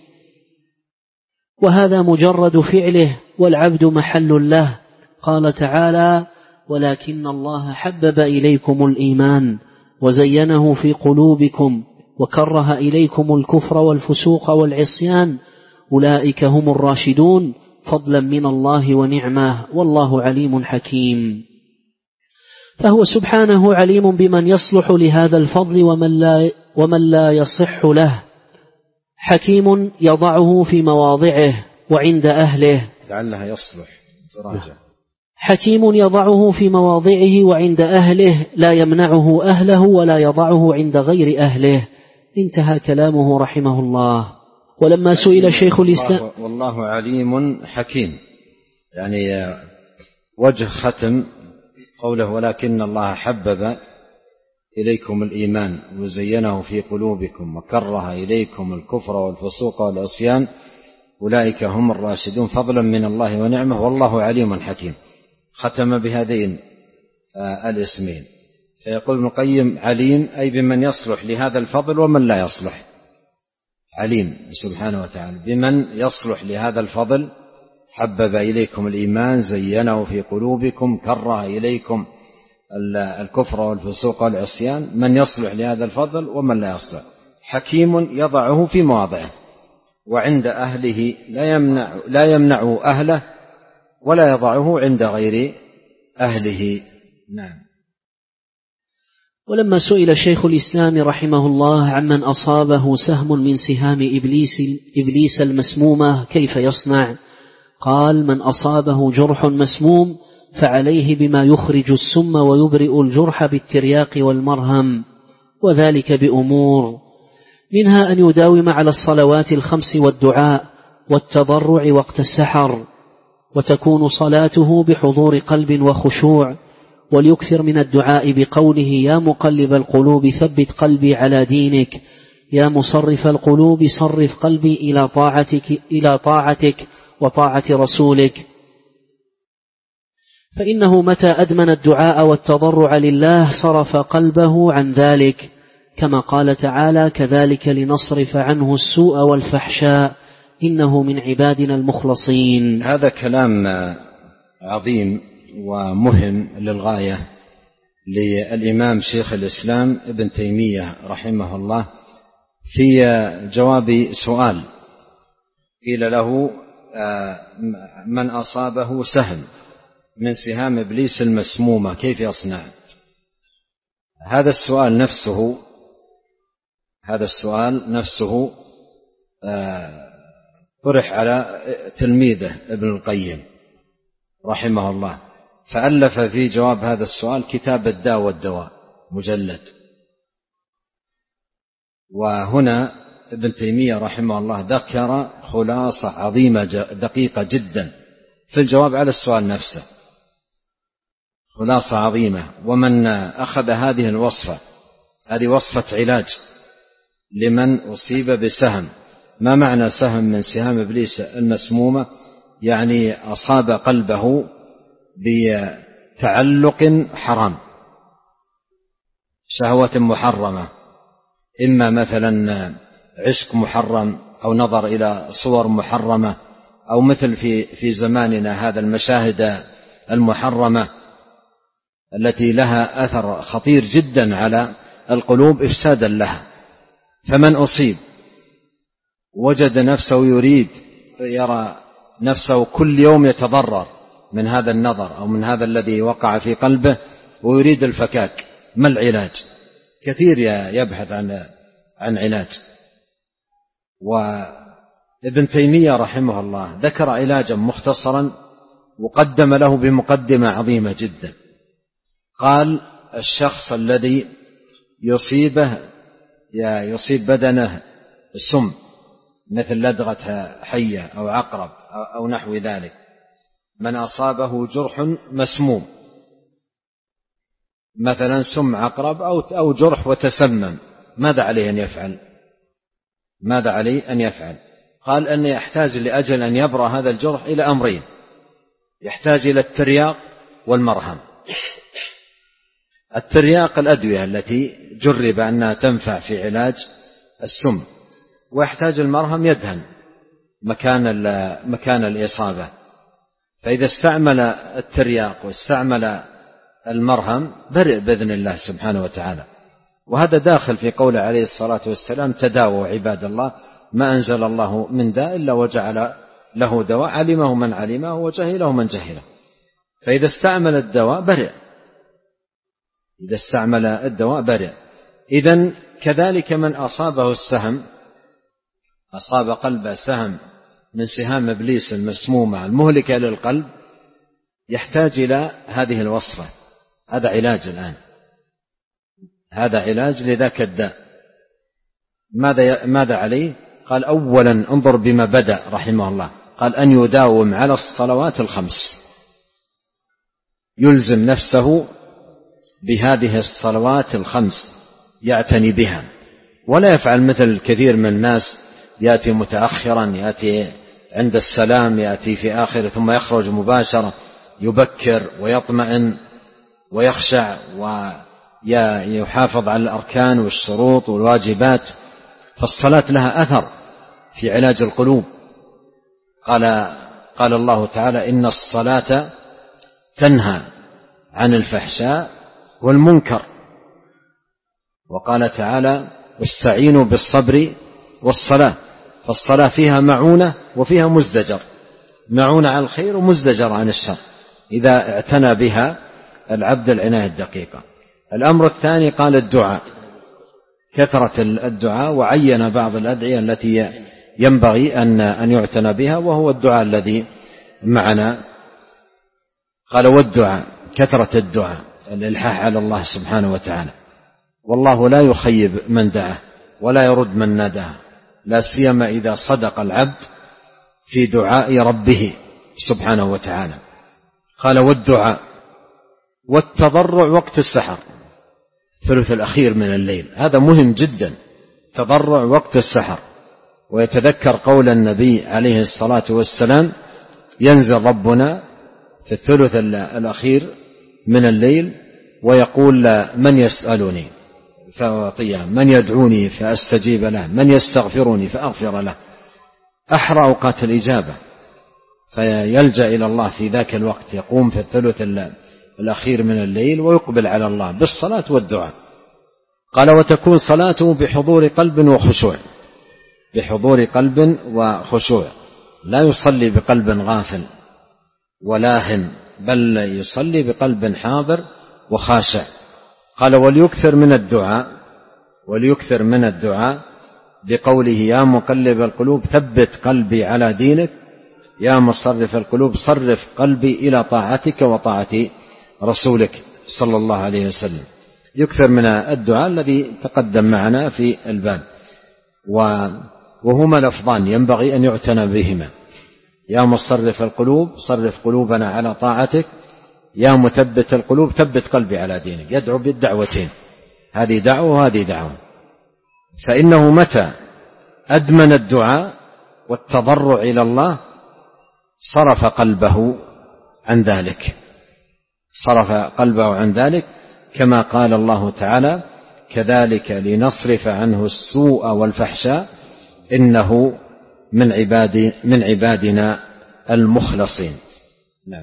وهذا مجرد فعله، والعبد محل له. قال تعالى: ولكن الله حبب إليكم الإيمان وزينه في قلوبكم وكره إليكم الكفر والفسوق والعصيان أولئك هم الراشدون فضلا من الله ونعمه والله عليم حكيم. فهو سبحانه عليم بمن يصلح لهذا الفضل ومن لا يصح له، حكيم يضعه في مواضعه وعند أهله، لعلها يصلح تراجع. حكيم يضعه في مواضعه وعند أهله، لا يمنعه أهله ولا يضعه عند غير أهله. انتهى كلامه رحمه الله. ولما سئل شيخ الإسلام والله عليم حكيم، يعني وجه ختم قوله: ولكن الله حبب إليكم الإيمان وزينه في قلوبكم وكره إليكم الكفر والفسوق والعصيان أولئك هم الراشدون فضلا من الله ونعمه والله عليم حكيم. ختم بهذين الاسمين. فيقول ابن القيم: عليم أي بمن يصلح لهذا الفضل ومن لا يصلح. عليم سبحانه وتعالى بمن يصلح لهذا الفضل. حبب إليكم الإيمان، زينه في قلوبكم، كره إليكم الكفر والفسوق والعصيان، من يصلح لهذا الفضل ومن لا يصلح. حكيم يضعه في مواضعه وعند أهله، لا يمنع أهله ولا يضعه عند غير أهله. نعم. ولما سئل شيخ الإسلام رحمه الله عمن أصابه سهم من سهام إبليس المسمومة كيف يصنع؟ قال: من أصابه جرح مسموم فعليه بما يخرج السم ويبرئ الجرح بالترياق والمرهم، وذلك بأمور، منها أن يداوم على الصلوات الخمس والدعاء والتضرع وقت السحر، وتكون صلاته بحضور قلب وخشوع، وليكثر من الدعاء بقوله: يا مقلب القلوب ثبت قلبي على دينك، يا مصرف القلوب صرف قلبي إلى طاعتك وطاعة رسولك. فإنه متى أدمن الدعاء والتضرع لله صرف قلبه عن ذلك، كما قال تعالى: كذلك لنصرف عنه السوء والفحشاء إنه من عبادنا المخلصين. هذا كلام عظيم ومهم للغاية للإمام شيخ الإسلام ابن تيمية رحمه الله في جواب سؤال قيل له: من أصابه سهم من سهام إبليس المسمومة كيف يصنع؟ هذا السؤال نفسه طرح على تلميذه ابن القيم رحمه الله، فألف في جواب هذا السؤال كتاب الداء والدواء مجلد. وهنا ابن تيمية رحمه الله ذكر خلاصة عظيمة دقيقة جدا في الجواب على السؤال نفسه، خلاصة عظيمة. ومن أخذ هذه الوصفة، هذه وصفة علاج لمن أصيب بسهم. ما معنى سهم من سهام إبليس المسمومة؟ يعني أصاب قلبه بتعلق حرام، شهوة محرمة، إما مثلا عشق محرم أو نظر إلى صور محرمة، أو مثل في زماننا هذا المشاهد المحرمة التي لها أثر خطير جدا على القلوب إفسادا لها. فمن أصيب وجد نفسه يرى نفسه كل يوم يتضرر من هذا النظر أو من هذا الذي وقع في قلبه ويريد الفكاك، ما العلاج؟ كثير يبحث عن علاج. وابن تيمية رحمه الله ذكر علاجا مختصرا وقدم له بمقدمة عظيمة جدا. قال: الشخص الذي يصيب بدنه سم مثل لدغة حية أو عقرب أو نحو ذلك، من أصابه جرح مسموم مثلا سم عقرب أو جرح وتسمم، ماذا عليه أن يفعل؟ قال أن يحتاج لأجل أن يبرأ هذا الجرح إلى أمرين: يحتاج إلى الترياق والمرهم. الترياق الأدوية التي جرب أنها تنفع في علاج السم، ويحتاج المرهم يدهن مكان الإصابة. فإذا استعمل الترياق واستعمل المرهم برئ بإذن الله سبحانه وتعالى. وهذا داخل في قوله عليه الصلاة والسلام: تداووا عباد الله، ما أنزل الله من داء إلا وجعل له دواء، علمه من علمه وجهله من جهله. فإذا استعمل الدواء برئ. إذن كذلك من أصابه السهم، أصاب قلبه سهم من سهام إبليس المسمومة المهلكة للقلب، يحتاج إلى هذه الوصفة. هذا علاج الآن، هذا علاج لذاك الداء. ماذا عليه؟ قال: أولا انظر بما بدأ رحمه الله، قال: أن يداوم على الصلوات الخمس، يلزم نفسه بهذه الصلوات الخمس، يعتني بها، ولا يفعل مثل كثير من الناس، يأتي متأخرا، يأتي عند السلام، يأتي في آخر ثم يخرج مباشرة، يبكر ويطمئن ويخشع ويحافظ على الأركان والشروط والواجبات. فالصلاة لها أثر في علاج القلوب. قال الله تعالى: إن الصلاة تنهى عن الفحشاء والمنكر. وقال تعالى: واستعينوا بالصبر والصلاة. فالصلاة فيها معونة وفيها مزدجر، معونة على الخير ومزدجر عن الشر إذا اعتنى بها العبد العناية الدقيقة. الأمر الثاني قال: الدعاء، كثرة الدعاء، وعين بعض الأدعية التي ينبغي أن يعتنى بها، وهو الدعاء الذي معنا. قال: والدعاء، كثرة الدعاء، الإلحاح على الله سبحانه وتعالى. والله لا يخيب من دعاه ولا يرد من ناداه، لا سيما إذا صدق العبد في دعاء ربه سبحانه وتعالى. قال: والدعاء والتضرع وقت السحر، الثلث الأخير من الليل، هذا مهم جدا، تضرع وقت السحر. ويتذكر قول النبي عليه الصلاة والسلام: ينزل ربنا في الثلث الأخير من الليل ويقول: من يسألني فأعطيه، من يدعوني فأستجيب له، من يستغفرني فأغفر له. أحرى أوقات الإجابة، فيلجأ إلى الله في ذاك الوقت، يقوم في الثلث الأخير من الليل ويقبل على الله بالصلاة والدعاء. قال: وتكون صلاته بحضور قلب وخشوع، بحضور قلب وخشوع، لا يصلي بقلب غافل ولاهن، بل يصلي بقلب حاضر وخاشع. قال: وليكثر من الدعاء بقوله: يا مقلب القلوب ثبت قلبي على دينك، يا مصرف القلوب صرف قلبي إلى طاعتك وطاعة رسولك صلى الله عليه وسلم. يكثر من الدعاء الذي تقدم معنا في الباب، وهما لفظان ينبغي أن يعتنى بهما: يا مصرف القلوب صرف قلوبنا على طاعتك، يا مثبت القلوب ثبت قلبي على دينك. يدعو بالدعوتين، هذه دعوة وهذه دعوة. فإنه متى أدمن الدعاء والتضرع إلى الله صرف قلبه عن ذلك، كما قال الله تعالى: كذلك لنصرف عنه السوء والفحشاء إنه من عبادنا المخلصين. نعم.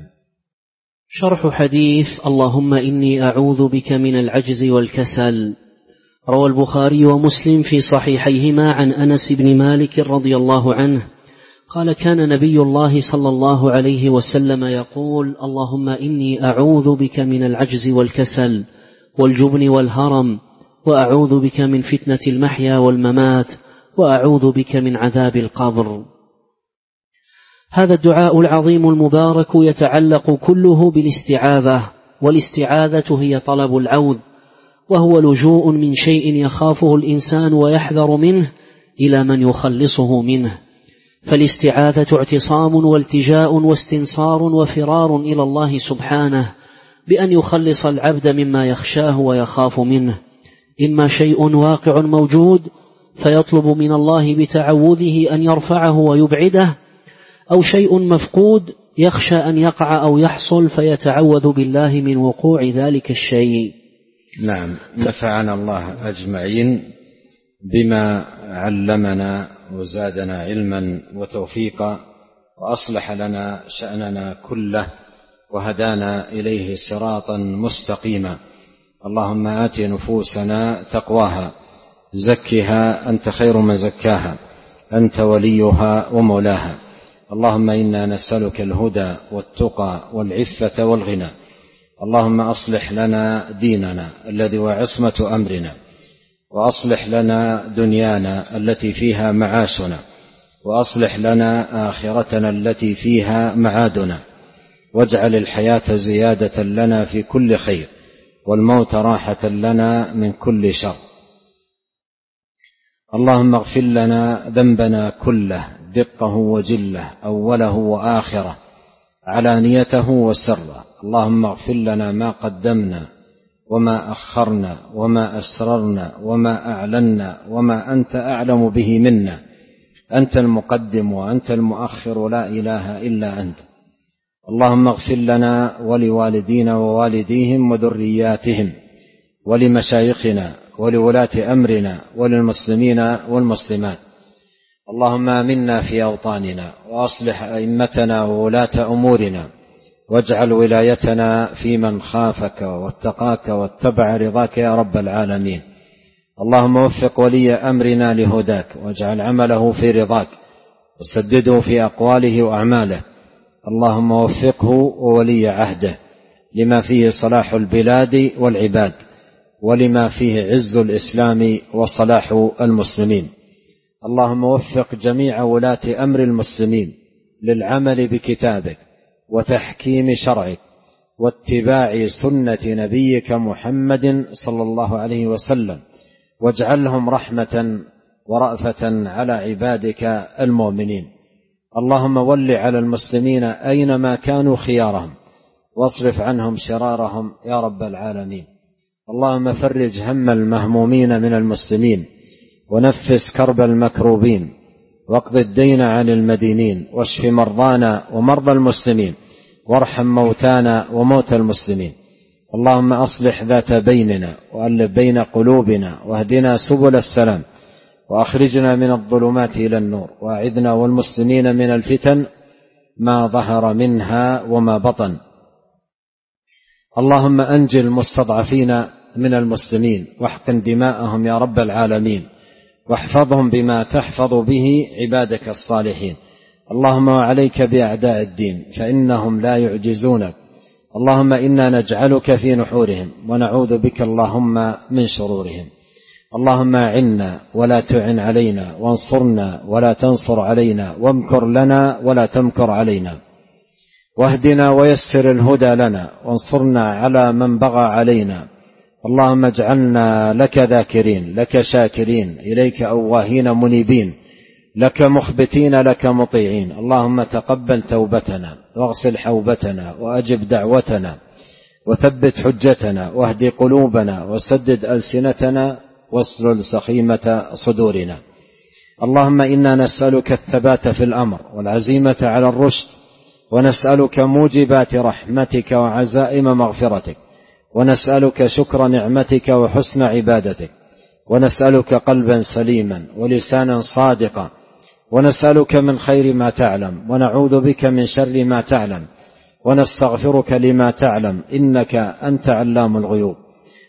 شرح حديث اللهم إني أعوذ بك من العجز والكسل. روى البخاري ومسلم في صحيحيهما عن أنس بن مالك رضي الله عنه قال كان نبي الله صلى الله عليه وسلم يقول اللهم إني أعوذ بك من العجز والكسل والجبن والهرم وأعوذ بك من فتنة المحيا والممات وأعوذ بك من عذاب القبر. هذا الدعاء العظيم المبارك يتعلق كله بالاستعاذة، والاستعاذة هي طلب العوذ، وهو لجوء من شيء يخافه الإنسان ويحذر منه إلى من يخلصه منه، فالاستعاذة اعتصام والتجاء واستنصار وفرار إلى الله سبحانه بأن يخلص العبد مما يخشاه ويخاف منه، إما شيء واقع موجود فيطلب من الله بتعوذه أن يرفعه ويبعده، أو شيء مفقود يخشى أن يقع أو يحصل فيتعوذ بالله من وقوع ذلك الشيء. نعم، نفعنا الله أجمعين بما علمنا وزادنا علما وتوفيقا، وأصلح لنا شأننا كله وهدانا إليه صراطا مستقيما. اللهم آت نفوسنا تقواها زكها أنت خير من زكاها أنت وليها ومولاها. اللهم إنا نسألك الهدى والتقى والعفة والغنى. اللهم أصلح لنا ديننا الذي هو عصمة أمرنا، وأصلح لنا دنيانا التي فيها معاشنا، وأصلح لنا آخرتنا التي فيها معادنا، واجعل الحياة زيادة لنا في كل خير، والموت راحة لنا من كل شر. اللهم اغفر لنا ذنبنا كله دقه وجله، أوله وآخره، علانيته وسره. اللهم اغفر لنا ما قدمنا وما أخرنا وما أسررنا وما أعلنا وما أنت أعلم به منا. أنت المقدم وأنت المؤخر، لا إله إلا أنت. اللهم اغفر لنا ولوالدينا ووالديهم وذرياتهم ولمشايخنا ولولاة أمرنا وللمسلمين والمسلمات. اللهم آمنا في أوطاننا، وأصلح أئمتنا وولاة أمورنا، واجعل ولايتنا في من خافك واتقاك واتبع رضاك يا رب العالمين. اللهم وفق ولي أمرنا لهداك، واجعل عمله في رضاك، وسدده في أقواله وأعماله. اللهم وفقه وولي عهده لما فيه صلاح البلاد والعباد، ولما فيه عز الإسلام وصلاح المسلمين. اللهم وفق جميع ولاة أمر المسلمين للعمل بكتابك وتحكيم شرعك واتباع سنة نبيك محمد صلى الله عليه وسلم، واجعلهم رحمة ورأفة على عبادك المؤمنين. اللهم ول على المسلمين أينما كانوا خيارهم، واصرف عنهم شرارهم يا رب العالمين. اللهم فرج هم المهمومين من المسلمين، ونفس كرب المكروبين، واقض الدين عن المدينين، واشف مرضانا ومرضى المسلمين، وارحم موتانا وموتى المسلمين. اللهم أصلح ذات بيننا، وألف بين قلوبنا، واهدنا سبل السلام، وأخرجنا من الظلمات إلى النور، وأعذنا والمسلمين من الفتن ما ظهر منها وما بطن. اللهم أنجِ المستضعفين من المسلمين، واحقن دماءهم يا رب العالمين، واحفظهم بما تحفظ به عبادك الصالحين. اللهم وعليك بأعداء الدين، فإنهم لا يعجزونك. اللهم إنا نجعلك في نحورهم، ونعوذ بك اللهم من شرورهم. اللهم أعنا ولا تعن علينا، وانصرنا ولا تنصر علينا، وامكر لنا ولا تمكر علينا، واهدنا ويسر الهدى لنا، وانصرنا على من بغى علينا. اللهم اجعلنا لك ذاكرين، لك شاكرين، إليك أواهين منيبين، لك مخبتين، لك مطيعين. اللهم تقبل توبتنا، واغسل حوبتنا، وأجب دعوتنا، وثبت حجتنا، واهد قلوبنا، وسدد ألسنتنا، واسلل سخيمة صدورنا. اللهم إنا نسألك الثبات في الأمر والعزيمة على الرشد، ونسألك موجبات رحمتك وعزائم مغفرتك، ونسألك شكر نعمتك وحسن عبادتك، ونسألك قلبا سليما ولسانا صادقا، ونسألك من خير ما تعلم، ونعوذ بك من شر ما تعلم، ونستغفرك لما تعلم، إنك أنت علام الغيوب.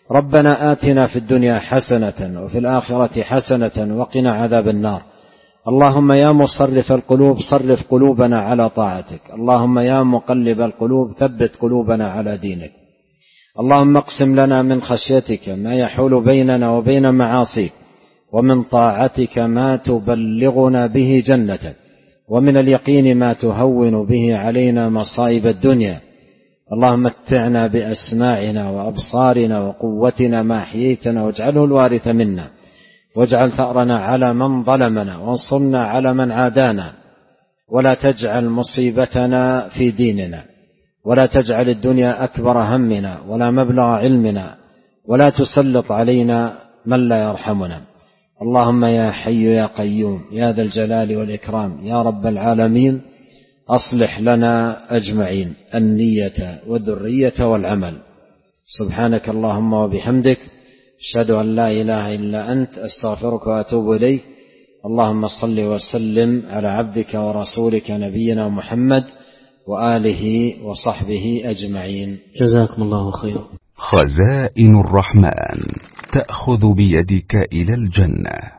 ربنا آتنا في الدنيا حسنة وفي الآخرة حسنة وقنا عذاب النار. اللهم يا مصرف القلوب صرف قلوبنا على طاعتك. اللهم يا مقلب القلوب ثبت قلوبنا على دينك. اللهم اقسم لنا من خشيتك ما يحول بيننا وبين معاصيك، ومن طاعتك ما تبلغنا به جنتك، ومن اليقين ما تهون به علينا مصائب الدنيا. اللهم متعنا بأسماعنا وأبصارنا وقوتنا ما أحييتنا، واجعله الوارث منا، واجعل ثأرنا على من ظلمنا، وانصرنا على من عادانا، ولا تجعل مصيبتنا في ديننا، ولا تجعل الدنيا أكبر همنا ولا مبلغ علمنا، ولا تسلط علينا من لا يرحمنا. اللهم يا حي يا قيوم يا ذا الجلال والإكرام يا رب العالمين، أصلح لنا أجمعين النية والذرية والعمل. سبحانك اللهم وبحمدك، أشهد أن لا إله إلا أنت، أستغفرك وأتوب إليك. اللهم صل وسلم على عبدك ورسولك نبينا محمد وآله وصحبه أجمعين. جزاكم الله خيرا. خزائن الرحمن تأخذ بيدك إلى الجنة.